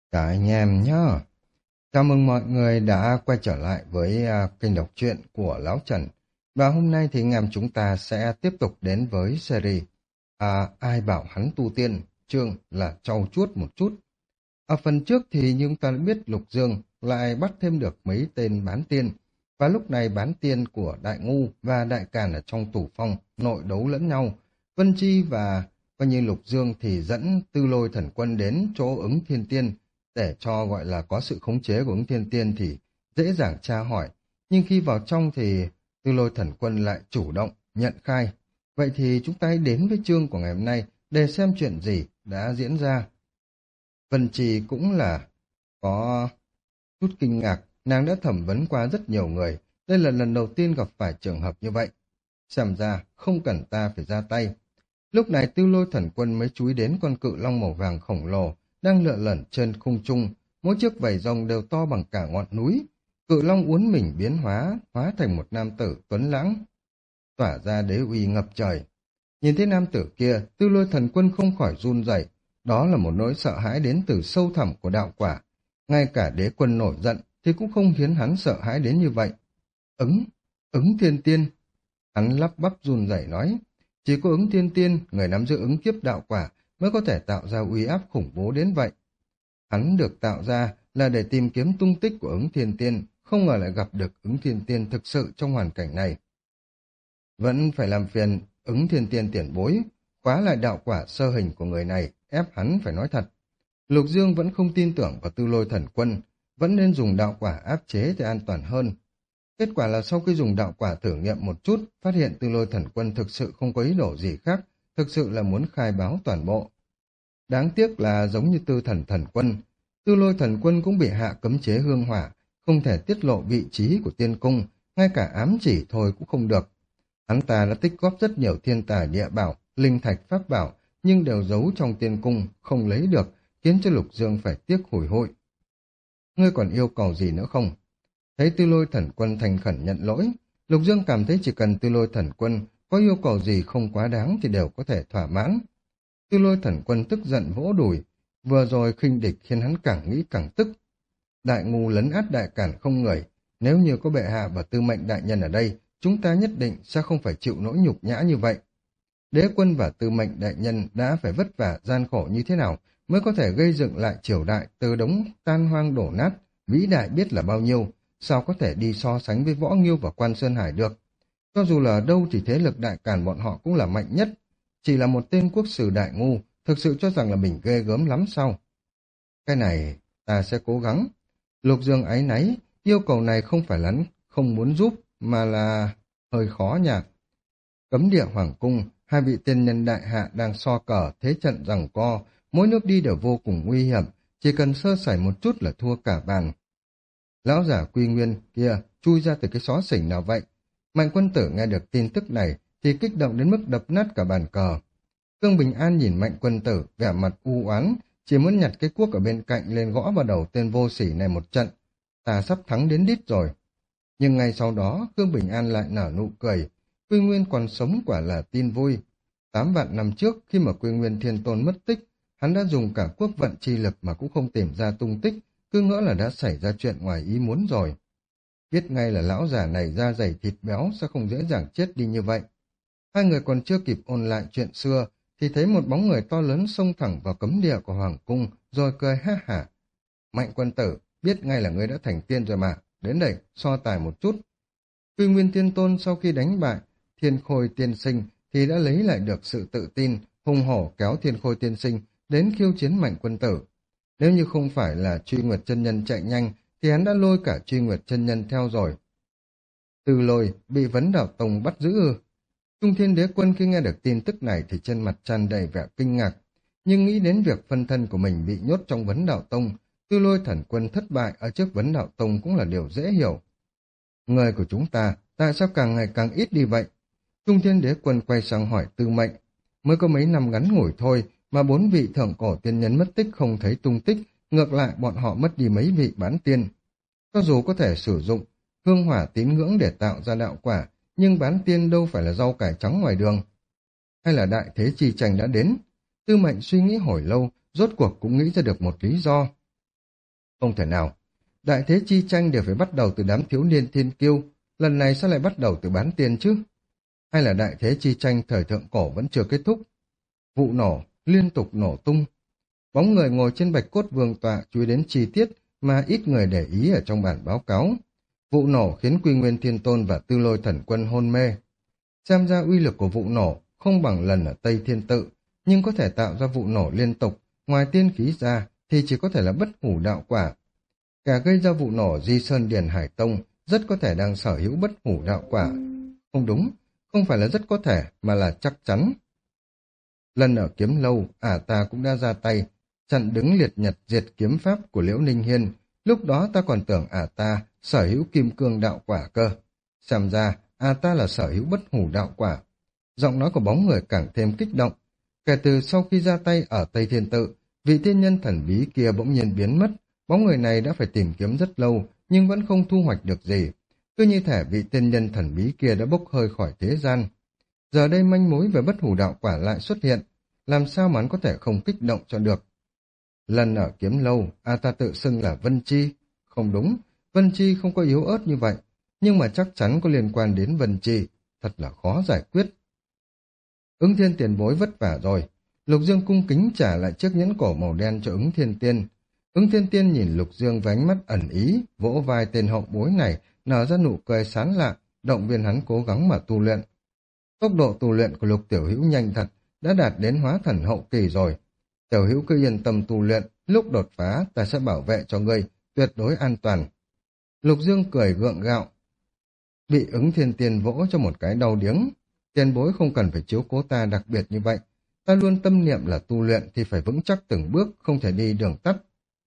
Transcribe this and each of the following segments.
Cả anh em nhá. Chào mừng mọi người đã quay trở lại với kênh đọc truyện của Lão Trần. Và hôm nay thì anh em chúng ta sẽ tiếp tục đến với series Ai bảo hắn tu tiên, chương là trau chuốt một chút. Ở phần trước thì chúng ta đã biết Lục Dương lại bắt thêm được mấy tên bán tiên. Và lúc này bán tiên của Đại Ngu và Đại Càn ở trong tủ phong nội đấu lẫn nhau. Vân Chi và coi như Lục Dương thì dẫn Tư Lôi Thần Quân đến chỗ ứng thiên tiên để cho gọi là có sự khống chế của ứng thiên tiên thì dễ dàng tra hỏi. Nhưng khi vào trong thì Tư Lôi Thần Quân lại chủ động nhận khai. Vậy thì chúng ta hãy đến với chương của ngày hôm nay để xem chuyện gì đã diễn ra. Vân Trì cũng là có chút kinh ngạc, nàng đã thẩm vấn qua rất nhiều người, đây là lần đầu tiên gặp phải trường hợp như vậy. Xem ra không cần ta phải ra tay. Lúc này Tư Lôi Thần Quân mới chú ý đến con cự long màu vàng khổng lồ đang lượn lẩn trên khung trung, mỗi chiếc vảy rồng đều to bằng cả ngọn núi. Cự long uốn mình biến hóa, hóa thành một nam tử tuấn lãng, tỏa ra đế uy ngập trời. Nhìn thấy nam tử kia, Tư Lôi Thần Quân không khỏi run rẩy, đó là một nỗi sợ hãi đến từ sâu thẳm của đạo quả. Ngay cả đế quân nổi giận thì cũng không khiến hắn sợ hãi đến như vậy. Ứng, ứng thiên tiên. Hắn lắp bắp run rẩy nói, chỉ có ứng thiên tiên, người nắm giữ ứng kiếp đạo quả, mới có thể tạo ra uy áp khủng bố đến vậy. Hắn được tạo ra là để tìm kiếm tung tích của ứng thiên tiên, không ngờ lại gặp được ứng thiên tiên thực sự trong hoàn cảnh này. Vẫn phải làm phiền ứng thiên tiên tiền bối, khóa lại đạo quả sơ hình của người này, ép hắn phải nói thật. Lục Dương vẫn không tin tưởng vào Tư Lôi Thần Quân, vẫn nên dùng đạo quả áp chế thì an toàn hơn. Kết quả là sau khi dùng đạo quả thử nghiệm một chút, phát hiện Tư Lôi Thần Quân thực sự không có ý đồ gì khác, thực sự là muốn khai báo toàn bộ. Đáng tiếc là giống như Thần Quân, Tư Lôi Thần Quân cũng bị hạ cấm chế hương hỏa, không thể tiết lộ vị trí của tiên cung, ngay cả ám chỉ thôi cũng không được. Hắn ta đã tích góp rất nhiều thiên tài địa bảo, linh thạch pháp bảo, nhưng đều giấu trong tiên cung, không lấy được, khiến cho Lục Dương phải tiếc hủi hụi. Ngươi còn yêu cầu gì nữa không? Thấy Tư Lôi Thần Quân thành khẩn nhận lỗi, Lục Dương cảm thấy chỉ cần Tư Lôi Thần Quân có yêu cầu gì không quá đáng thì đều có thể thỏa mãn. Tư Lôi Thần Quân tức giận vỗ đùi, vừa rồi khinh địch khiến hắn càng nghĩ càng tức. Đại Ngu lấn át Đại Càn không người, nếu như có bệ hạ và tư mệnh đại nhân ở đây, chúng ta nhất định sẽ không phải chịu nỗi nhục nhã như vậy. Đế quân và tư mệnh đại nhân đã phải vất vả gian khổ như thế nào mới có thể gây dựng lại triều đại từ đống tan hoang đổ nát, vĩ đại biết là bao nhiêu, sao có thể đi so sánh với Võ Nghiêu và Quan Sơn Hải được. Cho dù là ở đâu thì thế lực Đại Càn bọn họ cũng là mạnh nhất, chỉ là một tên quốc sử Đại Ngu, thực sự cho rằng là mình ghê gớm lắm sao? Cái này ta sẽ cố gắng. Lục Dương áy náy, yêu cầu này không phải là không muốn giúp, mà là hơi khó nhỉ. Cấm địa hoàng cung, hai vị tiên nhân đại hạ đang so cờ, thế trận giằng co, mỗi nước đi đều vô cùng nguy hiểm, chỉ cần sơ sẩy một chút là thua cả bàn. Lão giả Quy Nguyên kia chui ra từ cái xó xỉnh nào vậy? Mạnh Quân Tử nghe được tin tức này thì kích động đến mức đập nát cả bàn cờ. Khương Bình An nhìn Mạnh Quân Tử vẻ mặt u oán, chỉ muốn nhặt cái cuốc ở bên cạnh lên gõ vào đầu tên vô sỉ này một trận. Ta sắp thắng đến đít rồi. Nhưng ngay sau đó, Khương Bình An lại nở nụ cười. Quy Nguyên còn sống quả là tin vui. 8 vạn năm trước, khi mà Quy Nguyên Thiên Tôn mất tích, hắn đã dùng cả quốc vận chi lực mà cũng không tìm ra tung tích, cứ ngỡ là đã xảy ra chuyện ngoài ý muốn rồi. Biết ngay là lão già này da dày thịt béo sẽ không dễ dàng chết đi như vậy. Hai người còn chưa kịp ôn lại chuyện xưa, thì thấy một bóng người to lớn xông thẳng vào cấm địa của Hoàng Cung, rồi cười ha hả. Mạnh Quân Tử, biết ngay là ngươi đã thành tiên rồi mà, đến đây, so tài một chút. Quy Nguyên Thiên Tôn sau khi đánh bại Thiên Khôi Tiên Sinh thì đã lấy lại được sự tự tin, hùng hổ kéo Thiên Khôi Tiên Sinh đến khiêu chiến Mạnh Quân Tử. Nếu như không phải là Truy Nguyệt chân nhân chạy nhanh, thì hắn đã lôi cả Truy Nguyệt chân nhân theo rồi. Từ Lôi bị Vấn Đạo Tông bắt giữ ư? Trung Thiên Đế Quân khi nghe được tin tức này thì trên mặt tràn đầy vẻ kinh ngạc, nhưng nghĩ đến việc phân thân của mình bị nhốt trong Vấn Đạo Tông, Tư Lôi Thần Quân thất bại ở trước Vấn Đạo Tông cũng là điều dễ hiểu. Người của chúng ta tại sao càng ngày càng ít đi vậy? Trung Thiên Đế Quân quay sang hỏi Tư Mệnh. Mới có mấy năm ngắn ngủi thôi mà 4 vị thượng cổ tiên nhân mất tích không thấy tung tích, ngược lại bọn họ mất đi mấy vị bán tiên. Cho dù có thể sử dụng hương hỏa tín ngưỡng để tạo ra đạo quả, nhưng bán tiên đâu phải là rau cải trắng ngoài đường. Hay là đại thế chi tranh đã đến? Tư Mệnh suy nghĩ hồi lâu, rốt cuộc cũng nghĩ ra được một lý do. Không thể nào. Đại thế chi tranh đều phải bắt đầu từ đám thiếu niên thiên kiêu, lần này sao lại bắt đầu từ bán tiên chứ? Hay là đại thế chi tranh thời thượng cổ vẫn chưa kết thúc? Vụ nổ, liên tục nổ tung. Bóng người ngồi trên bạch cốt vương tọa chú ý đến chi tiết mà ít người để ý ở trong bản báo cáo. Vụ nổ khiến Quy Nguyên Thiên Tôn và Tư Lôi Thần Quân hôn mê. Xem ra uy lực của vụ nổ không bằng lần ở Tây Thiên Tự, nhưng có thể tạo ra vụ nổ liên tục, ngoài tiên khí ra thì chỉ có thể là bất hủ đạo quả. Kẻ gây ra vụ nổ Di Sơn Điền Hải Tông rất có thể đang sở hữu bất hủ đạo quả. Không đúng, không phải là rất có thể mà là chắc chắn. Lần ở kiếm lâu, ta cũng đã ra tay, chặn đứng liệt nhật diệt kiếm pháp của Liễu Ninh Hiên. Lúc đó ta còn tưởng ta sở hữu kim cương đạo quả cơ. Xem ra, ta là sở hữu bất hủ đạo quả. Giọng nói của bóng người càng thêm kích động. Kể từ sau khi ra tay ở Tây Thiên Tự, vị thiên nhân thần bí kia bỗng nhiên biến mất. Bóng người này đã phải tìm kiếm rất lâu, nhưng vẫn không thu hoạch được gì. Cứ như thể vị thiên nhân thần bí kia đã bốc hơi khỏi thế gian. Giờ đây manh mối về bất hủ đạo quả lại xuất hiện, làm sao mà hắn có thể không kích động cho được. Lần ở kiếm lâu, ta tự xưng là Vân Chi. Không đúng, Vân Chi không có yếu ớt như vậy, nhưng mà chắc chắn có liên quan đến Vân Chi, thật là khó giải quyết. Ứng Thiên tiền bối vất vả rồi. Lục Dương cung kính trả lại chiếc nhẫn cổ màu đen cho Ứng Thiên Tiên. Ứng Thiên Tiên nhìn Lục Dương với ánh mắt ẩn ý, vỗ vai tên hậu bối này, nở ra nụ cười sán lạ, động viên hắn cố gắng mà tu luyện. Tốc độ tu luyện của Lục Tiểu Hữu nhanh thật, đã đạt đến hóa thần hậu kỳ rồi. Tiểu Hữu cứ yên tâm tu luyện, lúc đột phá ta sẽ bảo vệ cho ngươi, tuyệt đối an toàn. Lục Dương cười gượng gạo, bị Ứng Thiên Tiên vỗ cho một cái đau điếng. Tiền bối không cần phải chiếu cố ta đặc biệt như vậy, ta luôn tâm niệm là tu luyện thì phải vững chắc từng bước, không thể đi đường tắt.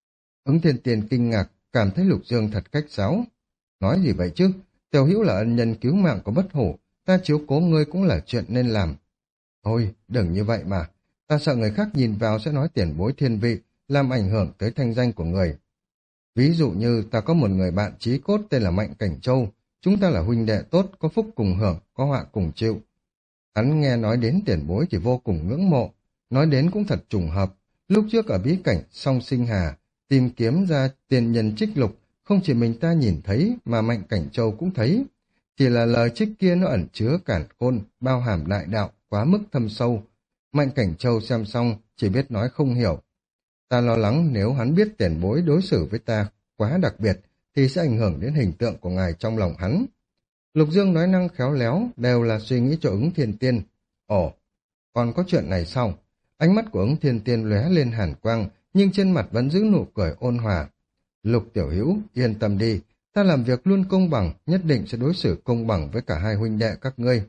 Ứng Thiên Tiên kinh ngạc, cảm thấy Lục Dương thật khách sáo. Nói gì vậy chứ, Tiểu Hữu là ân nhân cứu mạng của bất hủ, ta chiếu cố ngươi cũng là chuyện nên làm. Thôi, đừng như vậy mà, ta sợ người khác nhìn vào sẽ nói tiền bối thiên vị, làm ảnh hưởng tới thanh danh của người. Ví dụ như ta có một người bạn chí cốt tên là Mạnh Cảnh Châu, chúng ta là huynh đệ tốt, có phúc cùng hưởng, có họa cùng chịu. Hắn nghe nói đến tiền bối thì vô cùng ngưỡng mộ, nói đến cũng thật trùng hợp. Lúc trước ở bí cảnh Song Sinh Hà, tìm kiếm ra tiền nhân trích lục, không chỉ mình ta nhìn thấy mà Mạnh Cảnh Châu cũng thấy. Chỉ là lời trích kia nó ẩn chứa cản khôn, bao hàm đại đạo, quá mức thâm sâu. Mạnh Cảnh Châu xem xong, chỉ biết nói không hiểu. Ta lo lắng nếu hắn biết tiền bối đối xử với ta quá đặc biệt, thì sẽ ảnh hưởng đến hình tượng của ngài trong lòng hắn. Lục Dương nói năng khéo léo, đều là suy nghĩ cho Ứng Thiên Tiên. Ồ, còn có chuyện này sao? Ánh mắt của Ứng Thiên Tiên lóe lên hàn quang, nhưng trên mặt vẫn giữ nụ cười ôn hòa. Lục Tiểu Hữu, yên tâm đi, ta làm việc luôn công bằng, nhất định sẽ đối xử công bằng với cả hai huynh đệ các ngươi.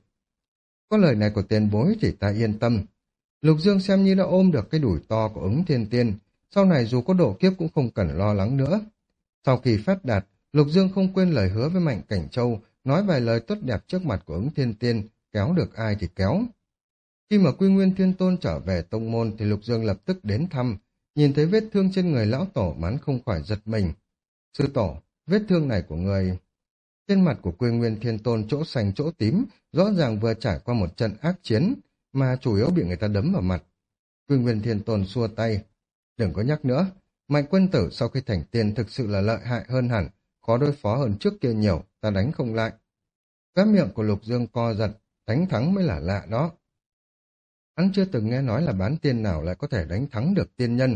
Có lời này của tiền bối thì ta yên tâm. Lục Dương xem như đã ôm được cái đùi to của Ứng Thiên Tiên, sau này dù có độ kiếp cũng không cần lo lắng nữa. Sau khi phát đạt, Lục Dương không quên lời hứa với Mạnh Cảnh Châu, nói vài lời tốt đẹp trước mặt của Ứng Thiên Tiên, kéo được ai thì kéo. Khi mà Quy Nguyên Thiên Tôn trở về tông môn thì Lục Dương lập tức đến thăm, nhìn thấy vết thương trên người lão tổ mắn không khỏi giật mình. Sư tổ, vết thương này của người... Trên mặt của Quy Nguyên Thiên Tôn chỗ xanh chỗ tím, rõ ràng vừa trải qua một trận ác chiến, mà chủ yếu bị người ta đấm vào mặt. Quy Nguyên Thiên Tôn xua tay. Đừng có nhắc nữa, Mạnh Quân Tử sau khi thành tiên thực sự là lợi hại hơn hẳn, khó đối phó hơn trước kia nhiều, ta đánh không lại. Cái miệng của Lục Dương co giật, đánh thắng mới là lạ đó. Hắn chưa từng nghe nói là bán tiên nào lại có thể đánh thắng được tiên nhân.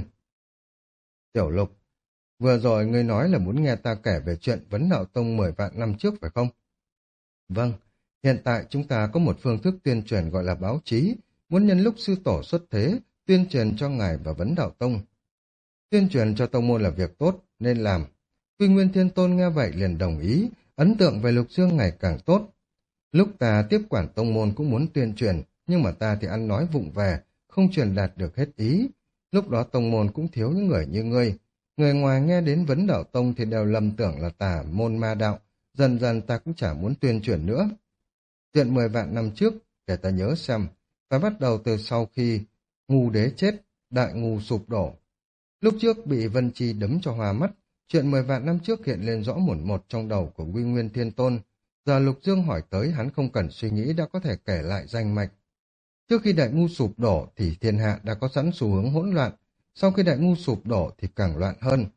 Tiểu Lục, vừa rồi ngươi nói là muốn nghe ta kể về chuyện Vấn Đạo Tông 10 vạn năm trước phải không? Vâng, hiện tại chúng ta có một phương thức tuyên truyền gọi là báo chí, muốn nhân lúc sư tổ xuất thế, tuyên truyền cho ngài và Vấn Đạo Tông. Tuyên truyền cho tông môn là việc tốt, nên làm. Quy Nguyên Thiên Tôn nghe vậy liền đồng ý, ấn tượng về Lục Dương ngày càng tốt. Lúc ta tiếp quản tông môn cũng muốn tuyên truyền, nhưng mà ta thì ăn nói vụng về, không truyền đạt được hết ý. Lúc đó tông môn cũng thiếu những người như ngươi. Người ngoài nghe đến Vấn Đạo Tông thì đều lầm tưởng là tà môn ma đạo, dần dần ta cũng chả muốn tuyên truyền nữa. Chuyện 10 vạn năm trước, để ta nhớ xem, phải bắt đầu từ sau khi Ngu Đế chết, Đại Ngu sụp đổ. Lúc trước bị Vân Chi đấm cho hoa mắt, chuyện 10 vạn năm trước hiện lên rõ mồn một trong đầu của Quy Nguyên Thiên Tôn. Giờ Lục Dương hỏi tới hắn không cần suy nghĩ đã có thể kể lại danh mạch. Trước khi Đại Ngu sụp đổ thì thiên hạ đã có sẵn xu hướng hỗn loạn, sau khi Đại Ngu sụp đổ thì càng loạn hơn.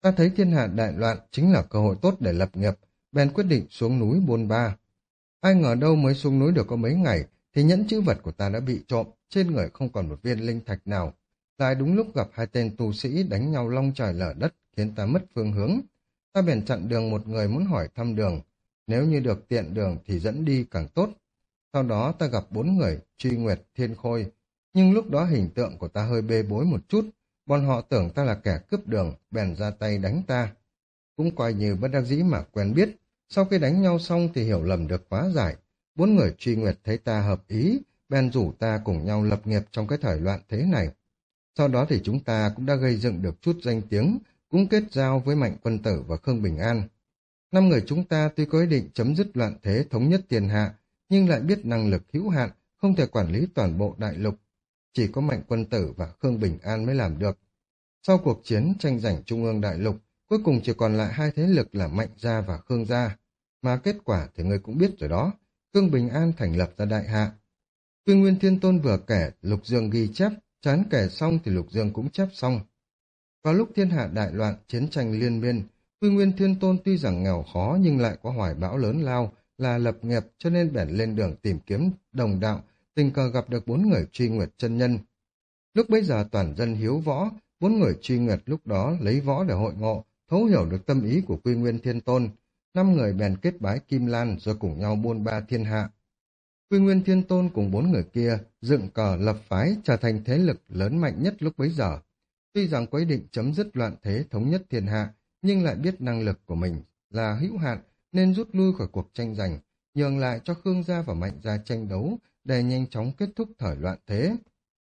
Ta thấy thiên hạ đại loạn chính là cơ hội tốt để lập nghiệp, bèn quyết định xuống núi buôn ba. Ai ngờ đâu mới xuống núi được có mấy ngày, thì nhẫn chữ vật của ta đã bị trộm, trên người không còn một viên linh thạch nào. Lại đúng lúc gặp hai tên tu sĩ đánh nhau long trời lở đất, khiến ta mất phương hướng. Ta bèn chặn đường một người muốn hỏi thăm đường, nếu như được tiện đường thì dẫn đi càng tốt. Sau đó ta gặp bốn người, Truy Nguyệt, Thiên Khôi, nhưng lúc đó hình tượng của ta hơi bê bối một chút, bọn họ tưởng ta là kẻ cướp đường, bèn ra tay đánh ta. Cũng coi như bất đắc dĩ mà quen biết, sau khi đánh nhau xong thì hiểu lầm được hóa giải. Bốn người Truy Nguyệt thấy ta hợp ý, bèn rủ ta cùng nhau lập nghiệp trong cái thời loạn thế này. Sau đó thì chúng ta cũng đã gây dựng được chút danh tiếng, cũng kết giao với Mạnh Quân Tử và Khương Bình An. Năm người chúng ta tuy có ý định chấm dứt loạn thế thống nhất thiên hạ, nhưng lại biết năng lực hữu hạn, không thể quản lý toàn bộ đại lục. Chỉ có Mạnh Quân Tử và Khương Bình An mới làm được. Sau cuộc chiến tranh giành trung ương đại lục, cuối cùng chỉ còn lại hai thế lực là Mạnh Gia và Khương Gia. Mà kết quả thì người cũng biết rồi đó, Khương Bình An thành lập ra đại hạ. Quy Nguyên Thiên Tôn vừa kể, Lục Dương ghi chép, chán kể xong thì Lục Dương cũng chép xong. Vào lúc thiên hạ đại loạn, chiến tranh liên miên, Quy Nguyên Thiên Tôn tuy rằng nghèo khó nhưng lại có hoài bão lớn lao, là lập nghiệp cho nên bèn lên đường tìm kiếm đồng đạo, tình cờ gặp được bốn người Truy Nguyệt chân nhân. Lúc bấy giờ toàn dân hiếu võ, bốn người Truy Nguyệt lúc đó lấy võ để hội ngộ, thấu hiểu được tâm ý của Quy Nguyên Thiên Tôn. Năm người bèn kết bái Kim Lan rồi cùng nhau buôn ba thiên hạ. Quy Nguyên Thiên Tôn cùng bốn người kia dựng cờ lập phái trở thành thế lực lớn mạnh nhất lúc bấy giờ. Tuy rằng có ý định chấm dứt loạn thế thống nhất thiên hạ, nhưng lại biết năng lực của mình là hữu hạn nên rút lui khỏi cuộc tranh giành, nhường lại cho Khương gia và Mạnh gia tranh đấu để nhanh chóng kết thúc thời loạn thế.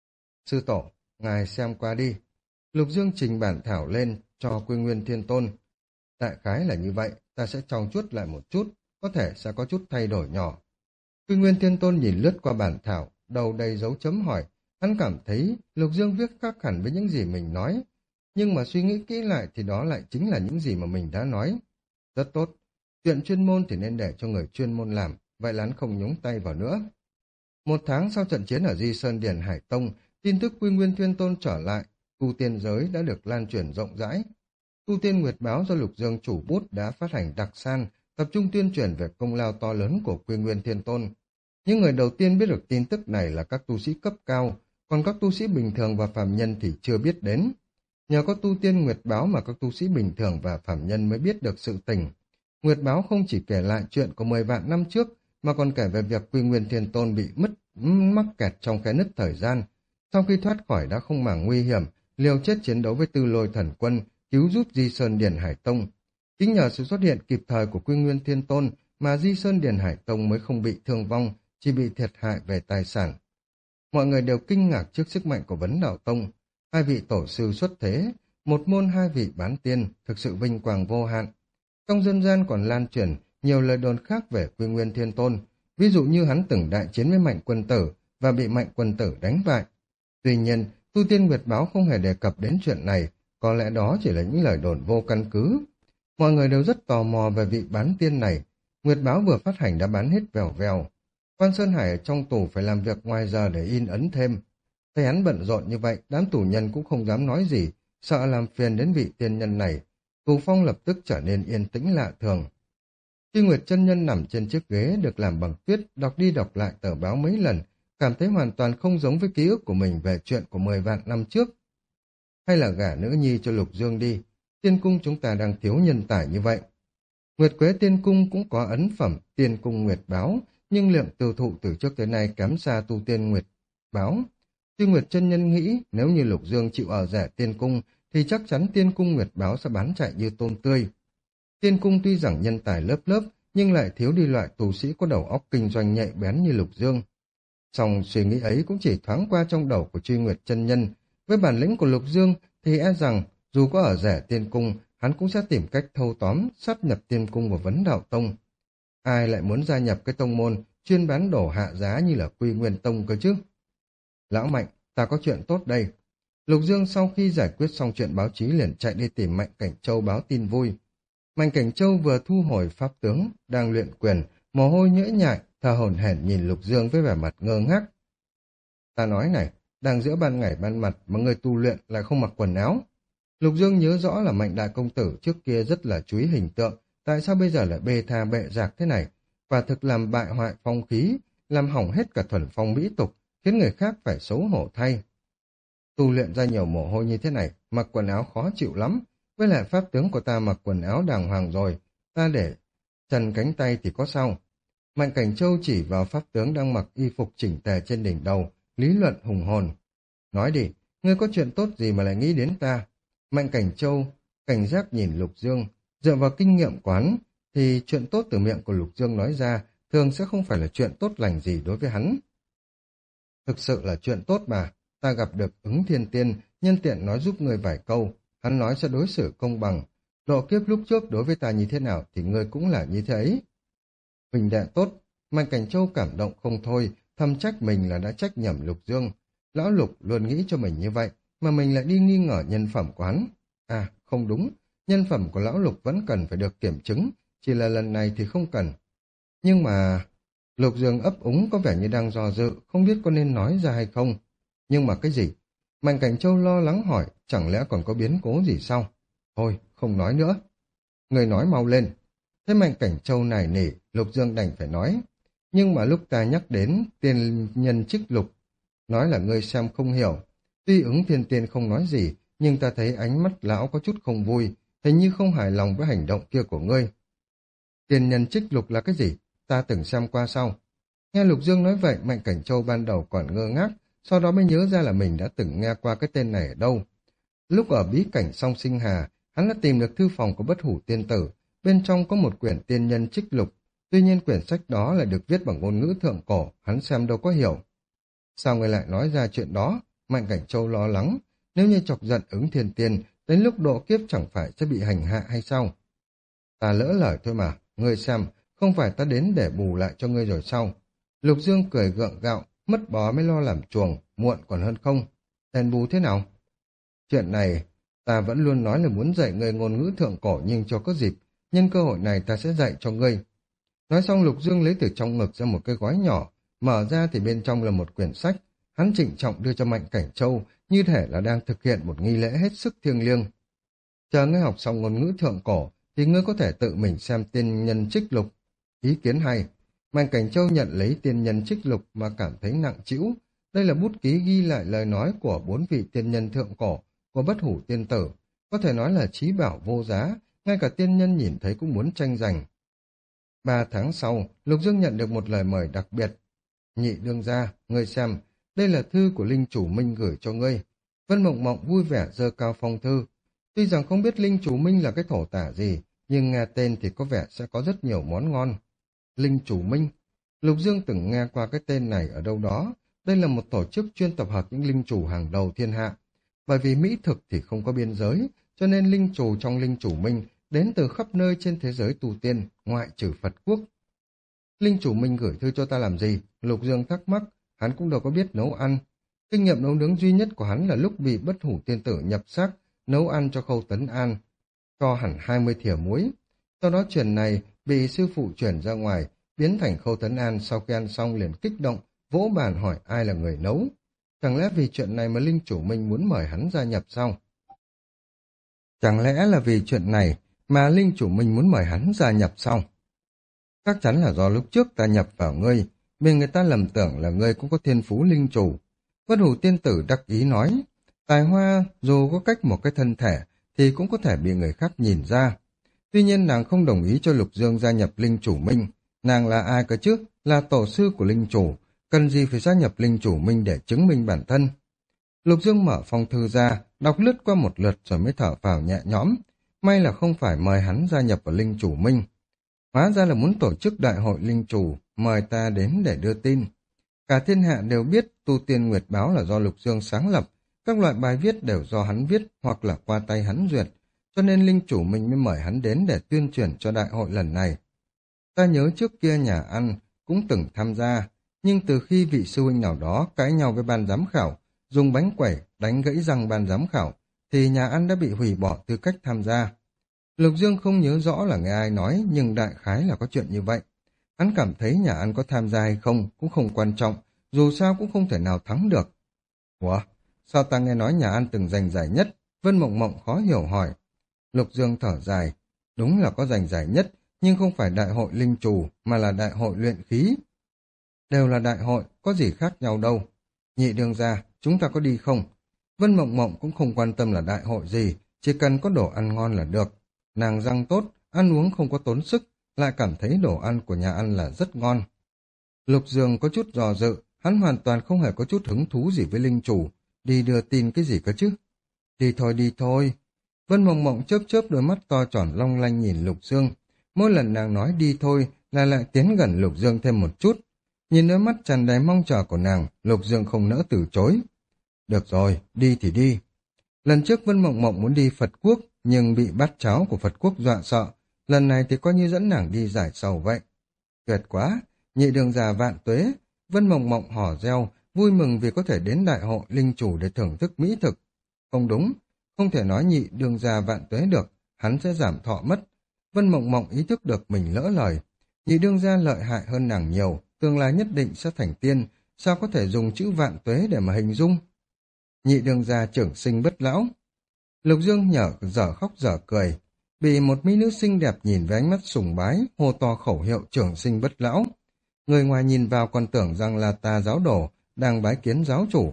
Sư tổ, ngài xem qua đi. Lục Dương trình bản thảo lên cho Quy Nguyên Thiên Tôn. Đại khái là như vậy, ta sẽ trau chuốt lại một chút, có thể sẽ có chút thay đổi nhỏ. Quy Nguyên Thiên Tôn nhìn lướt qua bản thảo, đầu đầy dấu chấm hỏi, hắn cảm thấy Lục Dương viết khác hẳn với những gì mình nói, nhưng mà suy nghĩ kỹ lại thì đó lại chính là những gì mà mình đã nói. Rất tốt, chuyện chuyên môn thì nên để cho người chuyên môn làm, vậy là hắn không nhúng tay vào nữa. Một tháng sau trận chiến ở Di Sơn Điền Hải Tông, tin tức Quy Nguyên Thiên Tôn trở lại, tu tiên giới đã được lan truyền rộng rãi. Tu Tiên Nguyệt Báo do Lục Dương chủ bút đã phát hành đặc san, tập trung tuyên truyền về công lao to lớn của Quy Nguyên Thiên Tôn. Những người đầu tiên biết được tin tức này là các tu sĩ cấp cao, còn các tu sĩ bình thường và phàm nhân thì chưa biết đến. Nhờ có Tu Tiên Nguyệt Báo mà các tu sĩ bình thường và phàm nhân mới biết được sự tình. Nguyệt Báo không chỉ kể lại chuyện của 10 vạn năm trước, mà còn kể về việc Quy Nguyên Thiên Tôn bị mắc kẹt trong cái nứt thời gian. Sau khi thoát khỏi đã không màng nguy hiểm, liều chết chiến đấu với Tư Lôi Thần Quân, cứu giúp Di Sơn Điền Hải Tông. Chính nhờ sự xuất hiện kịp thời của Quy Nguyên Thiên Tôn mà Di Sơn Điền Hải Tông mới không bị thương vong, chỉ bị thiệt hại về tài sản. Mọi người đều kinh ngạc trước sức mạnh của Vấn Đạo Tông. Hai vị tổ sư xuất thế, một môn hai vị bán tiên, thực sự vinh quang vô hạn. Trong dân gian còn lan truyền nhiều lời đồn khác về Quy Nguyên Thiên Tôn, ví dụ như hắn từng đại chiến với Mạnh Quân Tử và bị Mạnh Quân Tử đánh bại. Tuy nhiên, Tu Tiên Nguyệt Báo không hề đề cập đến chuyện này, có lẽ đó chỉ là những lời đồn vô căn cứ. Mọi người đều rất tò mò về vị bán tiên này. Nguyệt Báo vừa phát hành đã bán hết vèo vèo. Quan Sơn Hải ở trong tù phải làm việc ngoài giờ để in ấn thêm. Thấy hắn bận rộn như vậy, đám tù nhân cũng không dám nói gì, sợ làm phiền đến vị tiên nhân này. Tù phong lập tức trở nên yên tĩnh lạ thường. Khi Nguyệt chân nhân nằm trên chiếc ghế được làm bằng tuyết, đọc đi đọc lại tờ báo mấy lần, cảm thấy hoàn toàn không giống với ký ức của mình về chuyện của 10 vạn năm trước. Hay là gả nữ nhi cho Lục Dương đi, tiên cung chúng ta đang thiếu nhân tài như vậy. Nguyệt Quế Tiên Cung cũng có ấn phẩm Tiên Cung Nguyệt Báo, nhưng lượng tiêu thụ từ trước tới nay kém xa Tu Tiên Nguyệt Báo. Tuy Nguyệt chân nhân nghĩ nếu như Lục Dương chịu ở rẻ Tiên Cung thì chắc chắn Tiên Cung Nguyệt Báo sẽ bán chạy như tôm tươi. Tiên Cung tuy rằng nhân tài lớp lớp nhưng lại thiếu đi loại tù sĩ có đầu óc kinh doanh nhạy bén như Lục Dương. Song suy nghĩ ấy cũng chỉ thoáng qua trong đầu của Truy Nguyệt chân nhân. Với bản lĩnh của Lục Dương thì e rằng dù có ở rẻ Tiên Cung, hắn cũng sẽ tìm cách thâu tóm, sát nhập Tiên Cung vào Vấn Đạo Tông. Ai lại muốn gia nhập cái tông môn chuyên bán đồ hạ giá như là Quy Nguyên Tông cơ chứ? Lão Mạnh, ta có chuyện tốt đây. Lục Dương sau khi giải quyết xong chuyện báo chí liền chạy đi tìm Mạnh Cảnh Châu báo tin vui. Mạnh Cảnh Châu vừa thu hồi pháp tướng, đang luyện quyền, mồ hôi nhễ nhại, thở hổn hển nhìn Lục Dương với vẻ mặt ngơ ngác. Ta nói này, đang giữa ban ngày ban mặt mà người tu luyện lại không mặc quần áo. Lục Dương nhớ rõ là Mạnh đại công tử trước kia rất là chú ý hình tượng, tại sao bây giờ lại bê tha bệ rạc thế này? Quả thực làm bại hoại phong khí, làm hỏng hết cả thuần phong mỹ tục, khiến người khác phải xấu hổ thay. Tu luyện ra nhiều mồ hôi như thế này, mặc quần áo khó chịu lắm, với lại pháp tướng của ta mặc quần áo đàng hoàng rồi, ta để trần cánh tay thì có sao? Mạnh Cảnh Châu chỉ vào pháp tướng đang mặc y phục chỉnh tề trên đỉnh đầu, lý luận hùng hồn. Nói đi, ngươi có chuyện tốt gì mà lại nghĩ đến ta? Mạnh Cảnh Châu cảnh giác nhìn Lục Dương, dựa vào kinh nghiệm quán, thì chuyện tốt từ miệng của Lục Dương nói ra thường sẽ không phải là chuyện tốt lành gì đối với hắn. Thực sự là chuyện tốt mà, ta gặp được ứng thiên tiên, nhân tiện nói giúp ngươi vài câu, hắn nói sẽ đối xử công bằng. Độ kiếp lúc trước đối với ta như thế nào thì ngươi cũng là như thế ấy. Huỳnh đệ tốt, Mạnh Cảnh Châu cảm động không thôi, thầm trách mình là đã trách nhầm Lục Dương. Lão Lục luôn nghĩ cho mình như vậy, mà mình lại đi nghi ngờ nhân phẩm của hắn. À, không đúng, nhân phẩm của Lão Lục vẫn cần phải được kiểm chứng, chỉ là lần này thì không cần. Nhưng mà... Lục Dương ấp úng có vẻ như đang do dự, không biết có nên nói ra hay không. Nhưng mà cái gì? Mạnh Cảnh Châu lo lắng hỏi, chẳng lẽ còn có biến cố gì sao? Thôi, không nói nữa. Người nói mau lên. Thế Mạnh Cảnh Châu nài nỉ, Lục Dương đành phải nói. Nhưng mà lúc ta nhắc đến tiên nhân trích lục, nói là ngươi xem không hiểu. Tuy ứng thiên tiên không nói gì, nhưng ta thấy ánh mắt lão có chút không vui, hình như không hài lòng với hành động kia của ngươi. Tiên nhân trích lục là cái gì? Ta từng xem qua sau. Nghe Lục Dương nói vậy, Mạnh Cảnh Châu ban đầu còn ngơ ngác, sau đó mới nhớ ra là mình đã từng nghe qua cái tên này ở đâu. Lúc ở bí cảnh song sinh hà, hắn đã tìm được thư phòng của Bất Hủ Tiên Tử, bên trong có một quyển tiên nhân trích lục. Tuy nhiên quyển sách đó lại được viết bằng ngôn ngữ thượng cổ, hắn xem đâu có hiểu. Sao người lại nói ra chuyện đó? Mạnh Cảnh Châu lo lắng, nếu như chọc giận ứng thiên tiên, đến lúc độ kiếp chẳng phải sẽ bị hành hạ hay sao? Ta lỡ lời thôi mà, ngươi xem, không phải ta đến để bù lại cho ngươi rồi sao? Lục Dương cười gượng gạo, mất bò mới lo làm chuồng, muộn còn hơn không. Đền bù thế nào? Chuyện này, ta vẫn luôn nói là muốn dạy ngươi ngôn ngữ thượng cổ nhưng cho có dịp, nhân cơ hội này ta sẽ dạy cho ngươi. Nói xong Lục Dương lấy từ trong ngực ra một cái gói nhỏ, mở ra thì bên trong là một quyển sách, hắn trịnh trọng đưa cho Mạnh Cảnh Châu, như thể là đang thực hiện một nghi lễ hết sức thiêng liêng. Chờ ngươi học xong ngôn ngữ thượng cổ, thì ngươi có thể tự mình xem tiên nhân trích lục. Ý kiến hay. Mạnh Cảnh Châu nhận lấy tiên nhân trích lục mà cảm thấy nặng trĩu. Đây là bút ký ghi lại lời nói của 4 vị tiên nhân thượng cổ của Bất Hủ Tiên Tử. Có thể nói là trí bảo vô giá, ngay cả tiên nhân nhìn thấy cũng muốn tranh giành. 3 tháng sau, Lục Dương nhận được một lời mời đặc biệt. Nhị đương gia, ngươi xem, đây là thư của Linh Chủ Minh gửi cho ngươi. Vân Mộng Mộng vui vẻ giơ cao phong thư. Tuy rằng không biết Linh Chủ Minh là cái thổ tả gì, nhưng nghe tên thì có vẻ sẽ có rất nhiều món ngon. Linh Chủ Minh. Lục Dương từng nghe qua cái tên này ở đâu đó. Đây là một tổ chức chuyên tập hợp những linh chủ hàng đầu thiên hạ. Bởi vì mỹ thực thì không có biên giới, cho nên linh chủ trong Linh Chủ Minh đến từ khắp nơi trên thế giới tu tiên, ngoại trừ Phật quốc. Linh Chủ Minh gửi thư cho ta làm gì? Lục Dương thắc mắc, hắn cũng đâu có biết nấu ăn. Kinh nghiệm nấu nướng duy nhất của hắn là lúc bị Bất Hủ Tiên Tử nhập xác, nấu ăn cho Khâu Tấn An, cho hẳn 20 thìa muối. Sau đó chuyện này bị sư phụ chuyển ra ngoài, biến thành Khâu Tấn An sau khi ăn xong liền kích động, vỗ bàn hỏi ai là người nấu. Chẳng lẽ vì chuyện này mà Linh Chủ Minh muốn mời hắn gia nhập sao? Chẳng lẽ là vì chuyện này mà Linh Chủ Minh muốn mời hắn gia nhập sao? Chắc chắn là do lúc trước ta nhập vào ngươi, nên người ta lầm tưởng là ngươi cũng có thiên phú linh chủ. Bất Hủ Tiên Tử đắc ý nói, tài hoa dù có cách một cái thân thể thì cũng có thể bị người khác nhìn ra. Tuy nhiên nàng không đồng ý cho Lục Dương gia nhập Linh Chủ Minh. Nàng là ai cơ chứ? Là tổ sư của Linh Chủ. Cần gì phải gia nhập Linh Chủ Minh để chứng minh bản thân? Lục Dương mở phong thư ra, đọc lướt qua một lượt rồi mới thở phào nhẹ nhõm. May là không phải mời hắn gia nhập vào Linh Chủ Minh. Hóa ra là muốn tổ chức đại hội Linh Chủ, mời ta đến để đưa tin. Cả thiên hạ đều biết Tu Tiên Nguyệt Báo là do Lục Dương sáng lập, các loại bài viết đều do hắn viết hoặc là qua tay hắn duyệt, cho nên Linh Chủ Minh mới mời hắn đến để tuyên truyền cho đại hội lần này. Ta nhớ trước kia nhà ăn cũng từng tham gia, nhưng từ khi vị sư huynh nào đó cãi nhau với ban giám khảo, dùng bánh quẩy đánh gãy răng ban giám khảo, thì nhà ăn đã bị hủy bỏ tư cách tham gia. Lục Dương không nhớ rõ là nghe ai nói, nhưng đại khái là có chuyện như vậy. Hắn cảm thấy nhà ăn có tham gia hay không cũng không quan trọng, dù sao cũng không thể nào thắng được. Ủa, sao ta nghe nói nhà ăn từng giành giải nhất, Vân Mộng Mộng khó hiểu hỏi. Lục Dương thở dài. Đúng là có giành giải nhất, nhưng không phải đại hội linh trù, mà là đại hội luyện khí. Đều là đại hội, có gì khác nhau đâu. Nhị đương gia, chúng ta có đi không? Vân Mộng Mộng cũng không quan tâm là đại hội gì, chỉ cần có đồ ăn ngon là được. Nàng răng tốt, ăn uống không có tốn sức, lại cảm thấy đồ ăn của nhà ăn là rất ngon. Lục Dương có chút dò dự, hắn hoàn toàn không hề có chút hứng thú gì với linh chủ, đi đưa tin cái gì cơ chứ. Đi thôi đi thôi. Vân Mộng Mộng chớp chớp đôi mắt to tròn long lanh nhìn Lục Dương. Mỗi lần nàng nói đi thôi là lại tiến gần Lục Dương thêm một chút. Nhìn đôi mắt tràn đầy mong chờ của nàng, Lục Dương không nỡ từ chối. Được rồi, đi thì đi. Lần trước Vân Mộng Mộng muốn đi Phật Quốc, nhưng bị bát cháo của Phật Quốc dọa sợ. Lần này thì coi như dẫn nàng đi giải sầu vậy. Tuyệt quá, nhị đường già vạn tuế. Vân Mộng Mộng hò reo, vui mừng vì có thể đến đại hội linh chủ để thưởng thức mỹ thực. Không đúng, không thể nói nhị đường già vạn tuế được, hắn sẽ giảm thọ mất. Vân Mộng Mộng ý thức được mình lỡ lời. Nhị đương gia lợi hại hơn nàng nhiều, tương lai nhất định sẽ thành tiên, sao có thể dùng chữ vạn tuế để mà hình dung. Nhị đương gia trưởng sinh bất lão. Lục Dương dở khóc dở cười, bị một mỹ nữ xinh đẹp nhìn với ánh mắt sùng bái, hô to khẩu hiệu trưởng sinh bất lão. Người ngoài nhìn vào còn tưởng rằng là tà giáo đồ, đang bái kiến giáo chủ.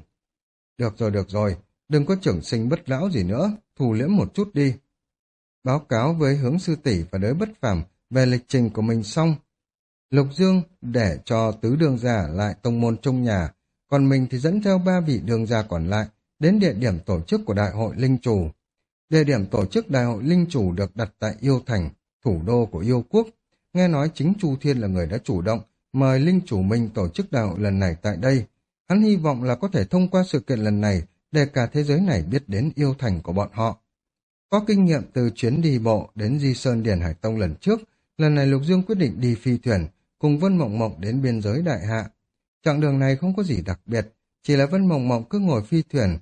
Được rồi, đừng có trưởng sinh bất lão gì nữa, thu liễm một chút đi. Báo cáo với hướng sư tỷ và đới bất phàm về lịch trình của mình xong. Lục Dương để cho tứ đường gia lại tông môn trong nhà, còn mình thì dẫn theo 3 vị đường gia còn lại đến địa điểm tổ chức của Đại hội Linh Chủ. Địa điểm tổ chức Đại hội Linh Chủ được đặt tại Yêu Thành, thủ đô của Yêu Quốc. Nghe nói chính Chu Thiên là người đã chủ động mời Linh Chủ Minh tổ chức đại hội lần này tại đây. Hắn hy vọng là có thể thông qua sự kiện lần này để cả thế giới này biết đến Yêu Thành của bọn họ. Có kinh nghiệm từ chuyến đi bộ đến Di Sơn Điển Hải Tông lần trước, lần này Lục Dương quyết định đi phi thuyền, cùng Vân Mộng Mộng đến biên giới Đại Hạ. Chặng đường này không có gì đặc biệt, chỉ là Vân Mộng Mộng cứ ngồi phi thuyền